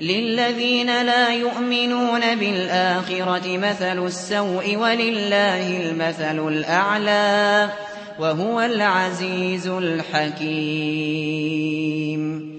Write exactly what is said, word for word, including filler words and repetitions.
للذين لا يؤمنون بالآخرة مثل السوء ولله المثل الأعلى وهو العزيز الحكيم.